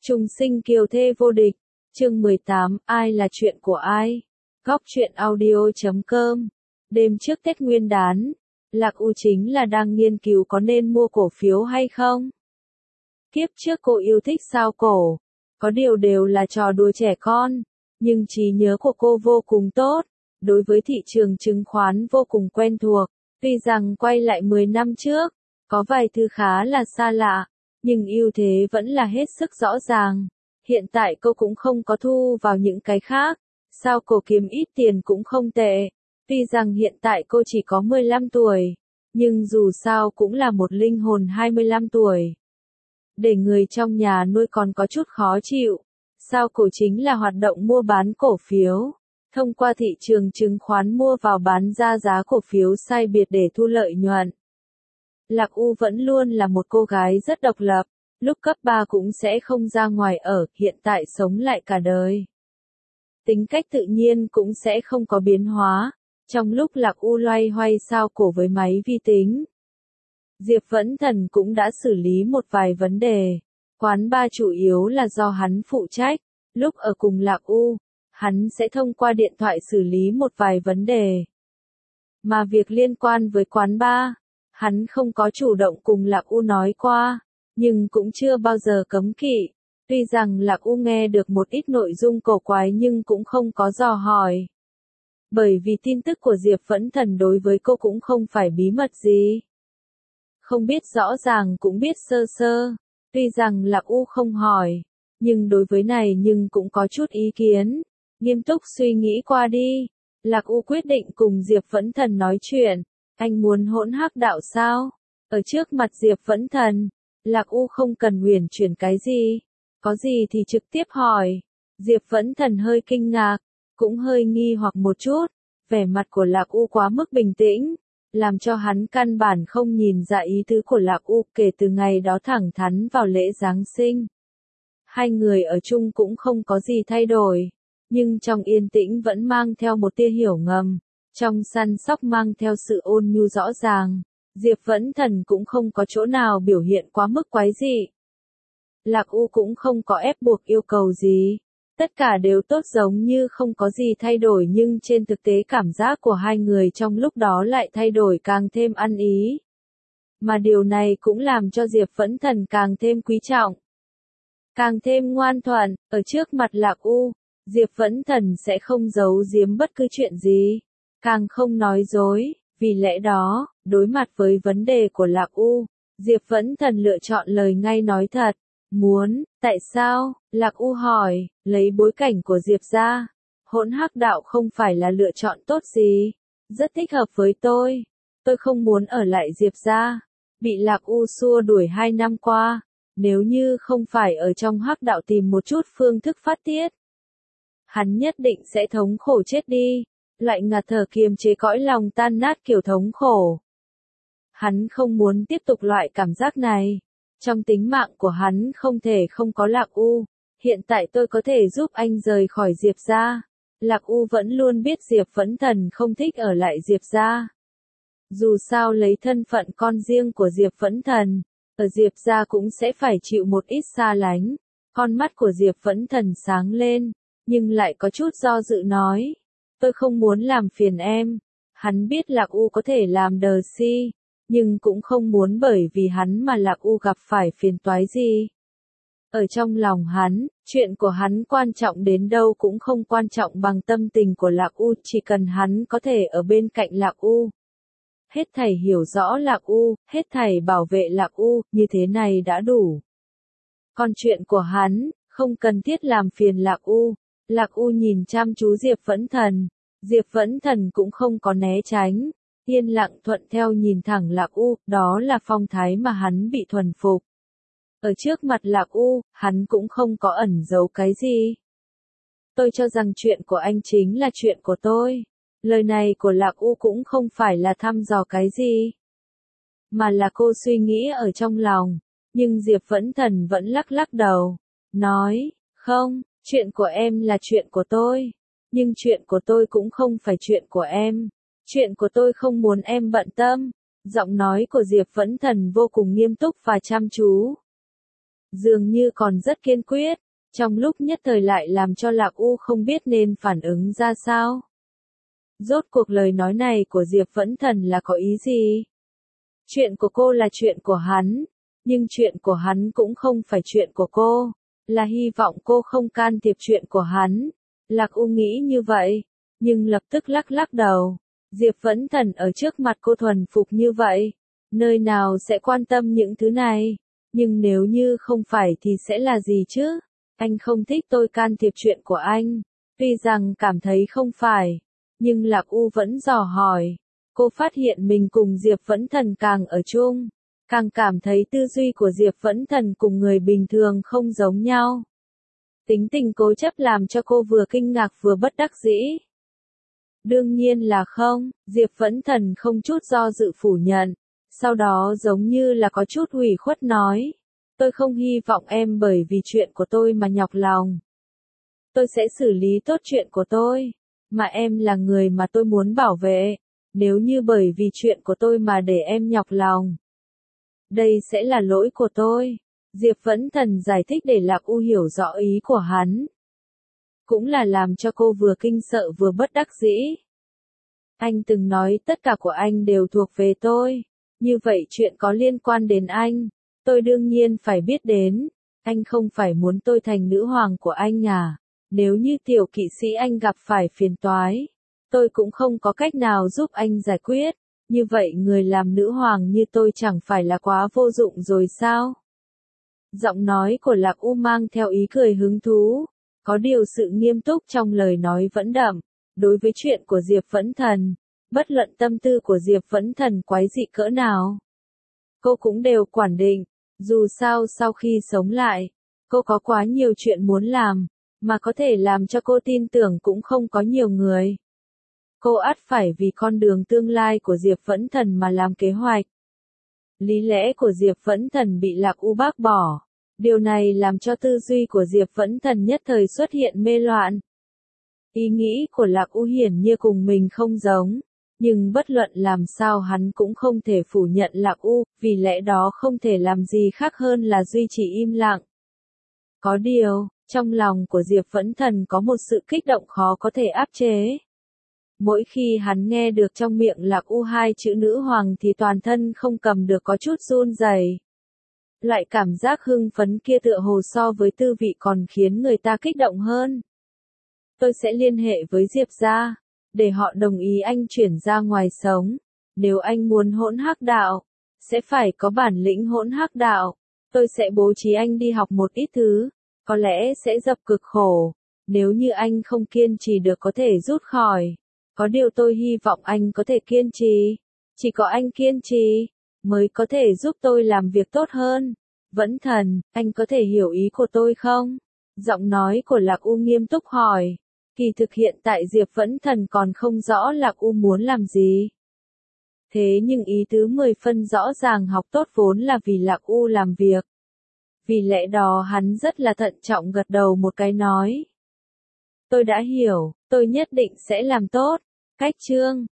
Trùng sinh kiều thê vô địch, chương 18, ai là chuyện của ai? Góc truyện audio.com. Đêm trước Tết Nguyên đán, Lạc U chính là đang nghiên cứu có nên mua cổ phiếu hay không. Kiếp trước cô yêu thích sao cổ, có điều đều là trò đùa trẻ con, nhưng trí nhớ của cô vô cùng tốt, đối với thị trường chứng khoán vô cùng quen thuộc. Tuy rằng quay lại 10 năm trước, có vài thứ khá là xa lạ, nhưng ưu thế vẫn là hết sức rõ ràng. Hiện tại cô cũng không có thu vào những cái khác, sao cổ kiếm ít tiền cũng không tệ. Tuy rằng hiện tại cô chỉ có 15 tuổi, nhưng dù sao cũng là một linh hồn 25 tuổi. Để người trong nhà nuôi còn có chút khó chịu. Sao cổ chính là hoạt động mua bán cổ phiếu, thông qua thị trường chứng khoán mua vào bán ra giá cổ phiếu sai biệt để thu lợi nhuận. Lạc U vẫn luôn là một cô gái rất độc lập, lúc cấp 3 cũng sẽ không ra ngoài ở, hiện tại sống lại cả đời. Tính cách tự nhiên cũng sẽ không có biến hóa, trong lúc Lạc U loay hoay sao cổ với máy vi tính. Diệp Vẫn Thần cũng đã xử lý một vài vấn đề, quán bar chủ yếu là do hắn phụ trách, lúc ở cùng Lạc U, hắn sẽ thông qua điện thoại xử lý một vài vấn đề. Mà việc liên quan với quán bar, hắn không có chủ động cùng Lạc U nói qua, nhưng cũng chưa bao giờ cấm kỵ. Tuy rằng Lạc U nghe được một ít nội dung cổ quái nhưng cũng không có dò hỏi. Bởi vì tin tức của Diệp Vẫn Thần đối với cô cũng không phải bí mật gì. Không biết rõ ràng cũng biết sơ sơ. Tuy rằng Lạc U không hỏi, nhưng đối với này nhưng cũng có chút ý kiến. Nghiêm túc suy nghĩ qua đi, Lạc U quyết định cùng Diệp Vẫn Thần nói chuyện. Anh muốn hỗn hắc đạo sao? Ở trước mặt Diệp Vẫn Thần, Lạc U không cần huyền chuyển cái gì. Có gì thì trực tiếp hỏi. Diệp Vẫn Thần hơi kinh ngạc, cũng hơi nghi hoặc một chút. Vẻ mặt của Lạc U quá mức bình tĩnh, làm cho hắn căn bản không nhìn ra ý tứ của Lạc U. Kể từ ngày đó thẳng thắn vào lễ Giáng sinh, hai người ở chung cũng không có gì thay đổi, nhưng trong yên tĩnh vẫn mang theo một tia hiểu ngầm, trong săn sóc mang theo sự ôn nhu rõ ràng. Diệp Vẫn Thần cũng không có chỗ nào biểu hiện quá mức quái dị. Lạc U cũng không có ép buộc yêu cầu gì. Tất cả đều tốt giống như không có gì thay đổi, nhưng trên thực tế cảm giác của hai người trong lúc đó lại thay đổi càng thêm ăn ý. Mà điều này cũng làm cho Diệp Vẫn Thần càng thêm quý trọng, càng thêm ngoan thuận. Ở trước mặt Lạc U, Diệp Vẫn Thần sẽ không giấu giếm bất cứ chuyện gì, càng không nói dối. Vì lẽ đó, đối mặt với vấn đề của Lạc U, Diệp Vẫn Thần lựa chọn lời ngay nói thật. Muốn, tại sao? Lạc U hỏi, lấy bối cảnh của Diệp ra. Hỗn hắc đạo không phải là lựa chọn tốt gì. Rất thích hợp với tôi. Tôi không muốn ở lại Diệp ra. Bị Lạc U xua đuổi 2 năm qua. Nếu như không phải ở trong hắc đạo tìm một chút phương thức phát tiết, hắn nhất định sẽ thống khổ chết đi. Lại ngạt thở kiềm chế cõi lòng tan nát kiểu thống khổ. Hắn không muốn tiếp tục loại cảm giác này. Trong tính mạng của hắn không thể không có Lạc U. Hiện tại tôi có thể giúp anh rời khỏi Diệp ra. Lạc U vẫn luôn biết Diệp Vẫn Thần không thích ở lại Diệp ra. Dù sao lấy thân phận con riêng của Diệp Vẫn Thần, ở Diệp ra cũng sẽ phải chịu một ít xa lánh. Con mắt của Diệp Vẫn Thần sáng lên, nhưng lại có chút do dự nói. Tôi không muốn làm phiền em. Hắn biết Lạc U có thể làm đờ si, nhưng cũng không muốn bởi vì hắn mà Lạc U gặp phải phiền toái gì. Ở trong lòng hắn, chuyện của hắn quan trọng đến đâu cũng không quan trọng bằng tâm tình của Lạc U, chỉ cần hắn có thể ở bên cạnh Lạc U. Hết thảy hiểu rõ Lạc U, hết thảy bảo vệ Lạc U, như thế này đã đủ. Còn chuyện của hắn, không cần thiết làm phiền Lạc U. Lạc U nhìn chăm chú Diệp Vẫn Thần. Diệp Vẫn Thần cũng không có né tránh. Yên lặng thuận theo nhìn thẳng Lạc U, đó là phong thái mà hắn bị thuần phục. Ở trước mặt Lạc U, hắn cũng không có ẩn giấu cái gì. Tôi cho rằng chuyện của anh chính là chuyện của tôi. Lời này của Lạc U cũng không phải là thăm dò cái gì, mà là cô suy nghĩ ở trong lòng. Nhưng Diệp Vẫn Thần vẫn lắc lắc đầu, nói, không, chuyện của em là chuyện của tôi. Nhưng chuyện của tôi cũng không phải chuyện của em. Chuyện của tôi không muốn em bận tâm. Giọng nói của Diệp Vẫn Thần vô cùng nghiêm túc và chăm chú. dường như còn rất kiên quyết, trong lúc nhất thời lại làm cho Lạc U không biết nên phản ứng ra sao. Rốt cuộc lời nói này của Diệp Vẫn Thần là có ý gì? Chuyện của cô là chuyện của hắn, nhưng chuyện của hắn cũng không phải chuyện của cô, là hy vọng cô không can thiệp chuyện của hắn. Lạc U nghĩ như vậy, nhưng lập tức lắc đầu. Diệp Vẫn Thần ở trước mặt cô thuần phục như vậy, nơi nào sẽ quan tâm những thứ này, nhưng nếu như không phải thì sẽ là gì chứ? Anh không thích tôi can thiệp chuyện của anh, tuy rằng cảm thấy không phải, nhưng Lạc U vẫn dò hỏi. Cô phát hiện mình cùng Diệp Vẫn Thần càng ở chung, càng cảm thấy tư duy của Diệp Vẫn Thần cùng người bình thường không giống nhau. Tính tình cố chấp làm cho cô vừa kinh ngạc vừa bất đắc dĩ. Đương nhiên là không, Diệp Vẫn Thần không chút do dự phủ nhận, sau đó giống như là có chút ủy khuất nói. Tôi không hy vọng em bởi vì chuyện của tôi mà nhọc lòng. Tôi sẽ xử lý tốt chuyện của tôi, mà em là người mà tôi muốn bảo vệ. Nếu như bởi vì chuyện của tôi mà để em nhọc lòng, đây sẽ là lỗi của tôi. Diệp Vẫn Thần giải thích để Lạc U hiểu rõ ý của hắn. Cũng là làm cho cô vừa kinh sợ vừa bất đắc dĩ. Anh từng nói tất cả của anh đều thuộc về tôi. Như vậy chuyện có liên quan đến anh, tôi đương nhiên phải biết đến. Anh không phải muốn tôi thành nữ hoàng của anh à? Nếu như tiểu kỵ sĩ anh gặp phải phiền toái, tôi cũng không có cách nào giúp anh giải quyết. Như vậy người làm nữ hoàng như tôi chẳng phải là quá vô dụng rồi sao? Giọng nói của Lạc U mang theo ý cười hứng thú, có điều sự nghiêm túc trong lời nói vẫn đậm. Đối với chuyện của Diệp Vẫn Thần, bất luận tâm tư của Diệp Vẫn Thần quái dị cỡ nào, cô cũng đều quản định. Dù sao sau khi sống lại, cô có quá nhiều chuyện muốn làm, mà có thể làm cho cô tin tưởng cũng không có nhiều người. Cô ắt phải vì con đường tương lai của Diệp Vẫn Thần mà làm kế hoạch. Lý lẽ của Diệp Vẫn Thần bị Lạc U bác bỏ. Điều này làm cho tư duy của Diệp Vẫn Thần nhất thời xuất hiện mê loạn. Ý nghĩ của Lạc U hiển như cùng mình không giống, nhưng bất luận làm sao hắn cũng không thể phủ nhận Lạc U, vì lẽ đó không thể làm gì khác hơn là duy trì im lặng. Có điều, trong lòng của Diệp Vẫn Thần có một sự kích động khó có thể áp chế. Mỗi khi hắn nghe được trong miệng Lạc U hai chữ nữ hoàng thì toàn thân không cầm được có chút run rẩy. Loại cảm giác hưng phấn kia tựa hồ so với tư vị còn khiến người ta kích động hơn. Tôi sẽ liên hệ với Diệp gia, để họ đồng ý anh chuyển ra ngoài sống. Nếu anh muốn hỗn hắc đạo, sẽ phải có bản lĩnh hỗn hắc đạo. Tôi sẽ bố trí anh đi học một ít thứ, có lẽ sẽ dập cực khổ. Nếu như anh không kiên trì được có thể rút khỏi. Có điều tôi hy vọng anh có thể kiên trì. Chỉ có anh kiên trì, mới có thể giúp tôi làm việc tốt hơn. Vẫn Thần, anh có thể hiểu ý của tôi không? Giọng nói của Lạc U nghiêm túc hỏi. Kỳ thực hiện tại Diệp Vẫn Thần còn không rõ Lạc U muốn làm gì. Thế nhưng ý tứ 10 phân rõ ràng học tốt vốn là vì Lạc U làm việc. Vì lẽ đó hắn rất là thận trọng gật đầu một cái nói. Tôi đã hiểu, tôi nhất định sẽ làm tốt. Cách chương